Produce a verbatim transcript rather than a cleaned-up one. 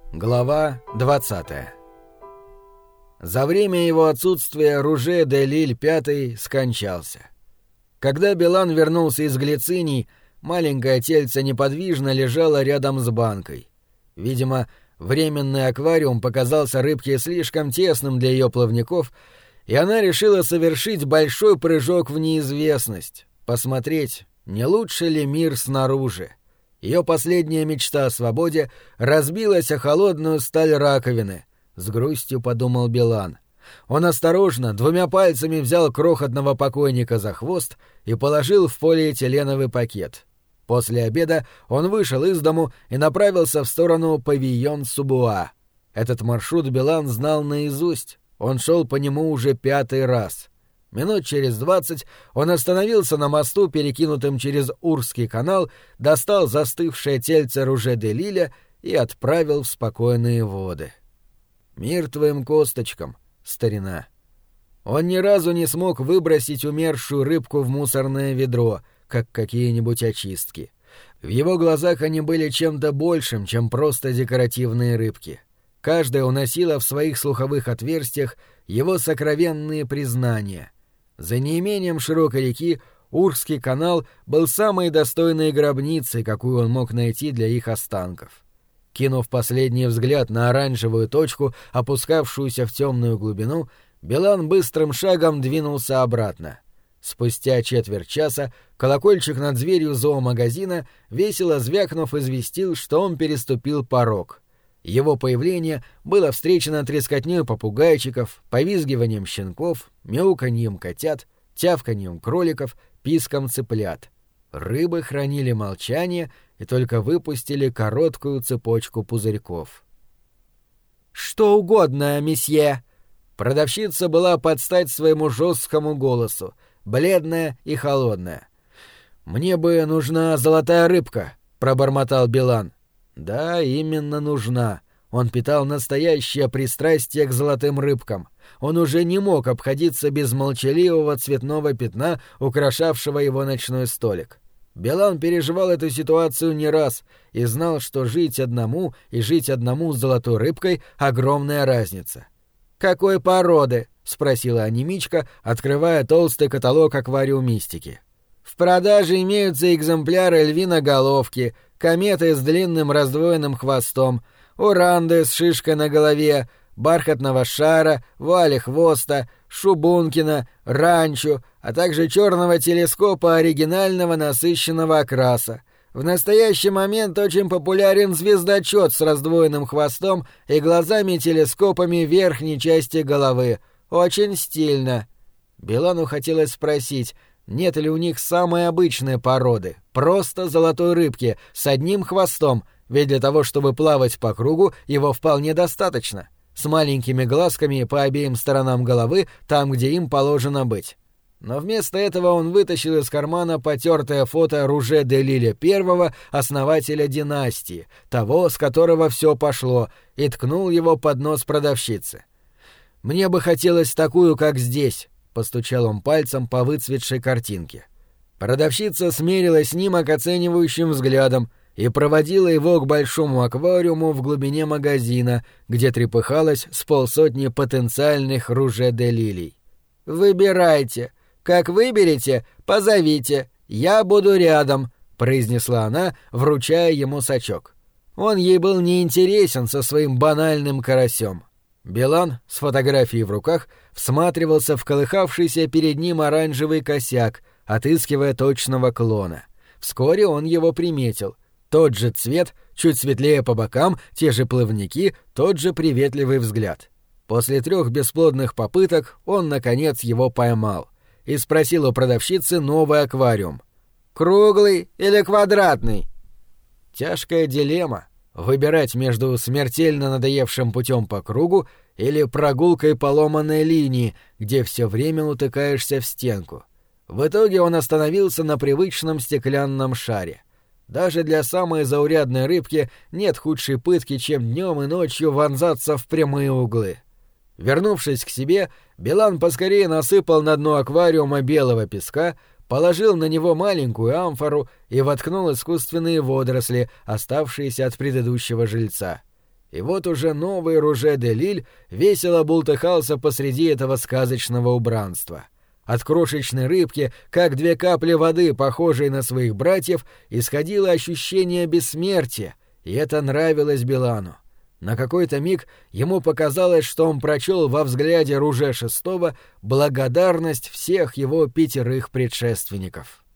Глава двадцатая. За время его отсутствия Руже де Лиль пятый скончался. Когда Билан вернулся из Глициний, маленькое тельце неподвижно лежало рядом с банкой. Видимо, временный аквариум показался рыбке слишком тесным для ее плавников, и она решила совершить большой прыжок в неизвестность, посмотреть, не лучше ли мир снаружи. Ее последняя мечта о свободе разбилась о холодную сталь раковины, с грустью подумал Билан. Он осторожно, двумя пальцами взял крохотного покойника за хвост и положил в полиэтиленовый пакет. После обеда он вышел из дому и направился в сторону Павийон-Субуа. Этот маршрут Билан знал наизусть, он шел по нему уже пятый раз. Минут через двадцать он остановился на мосту, перекинутым через Урский канал, достал застывшее тельце Руже де Лиля и отправил в спокойные воды. Мир твоим косточкам, старина. Он ни разу не смог выбросить умершую рыбку в мусорное ведро, как какие-нибудь очистки. В его глазах они были чем-то большим, чем просто декоративные рыбки. Каждая уносила в своих слуховых отверстиях его сокровенные признания. За неимением широкой реки Урский канал был самой достойной гробницей, какую он мог найти для их останков. Кинув последний взгляд на оранжевую точку, опускавшуюся в темную глубину, Билан быстрым шагом двинулся обратно. Спустя четверть часа колокольчик над дверью зоомагазина, весело звякнув, известил, что он переступил порог. Его появление было встречено трескотнёй попугайчиков, повизгиванием щенков, мяуканьем котят, тявканьем кроликов, писком цыплят. Рыбы хранили молчание и только выпустили короткую цепочку пузырьков. «Что угодно, месье!» Продавщица была под стать своему жесткому голосу, бледная и холодная. «Мне бы нужна золотая рыбка», — пробормотал Билан. Да, именно нужна. Он питал настоящее пристрастие к золотым рыбкам. Он уже не мог обходиться без молчаливого цветного пятна, украшавшего его ночной столик. Билан переживал эту ситуацию не раз и знал, что жить одному и жить одному с золотой рыбкой — огромная разница. «Какой породы?» — спросила анемичка, открывая толстый каталог аквариумистики. «В продаже имеются экземпляры львиноголовки, кометы с длинным раздвоенным хвостом, уранды с шишкой на голове, бархатного шара, вуали хвоста, шубункина, ранчо, а также черного телескопа оригинального насыщенного окраса. В настоящий момент очень популярен звездочет с раздвоенным хвостом и глазами-телескопами верхней части головы. Очень стильно». Билану хотелось спросить, нет ли у них самой обычной породы, просто золотой рыбки, с одним хвостом, ведь для того, чтобы плавать по кругу, его вполне достаточно, с маленькими глазками по обеим сторонам головы, там, где им положено быть. Но вместо этого он вытащил из кармана потертое фото Руже де Лиля первого, основателя династии, того, с которого все пошло, и ткнул его под нос продавщицы. «Мне бы хотелось такую, как здесь», — постучал он пальцем по выцветшей картинке. Продавщица смерила снимок оценивающим взглядом и проводила его к большому аквариуму в глубине магазина, где трепыхалось с полсотни потенциальных Руже де Лилей. «Выбирайте. Как выберете, позовите. Я буду рядом», — произнесла она, вручая ему сачок. Он ей был неинтересен со своим банальным карасем. Билан, с фотографией в руках, всматривался в колыхавшийся перед ним оранжевый косяк, отыскивая точного клона. Вскоре он его приметил. Тот же цвет, чуть светлее по бокам, те же плавники, тот же приветливый взгляд. После трех бесплодных попыток он, наконец, его поймал и спросил у продавщицы новый аквариум. «Круглый или квадратный?» Тяжкая дилемма. Выбирать между смертельно надоевшим путем по кругу или прогулкой по ломаной линии, где все время утыкаешься в стенку. В итоге он остановился на привычном стеклянном шаре. Даже для самой заурядной рыбки нет худшей пытки, чем днем и ночью вонзаться в прямые углы. Вернувшись к себе, Билан поскорее насыпал на дно аквариума белого песка, положил на него маленькую амфору и воткнул искусственные водоросли, оставшиеся от предыдущего жильца. И вот уже новый Руже де Лиль весело бултыхался посреди этого сказочного убранства. От крошечной рыбки, как две капли воды, похожей на своих братьев, исходило ощущение бессмертия, и это нравилось Билану. На какой-то миг ему показалось, что он прочел во взгляде Руже шестого благодарность всех его пятерых предшественников.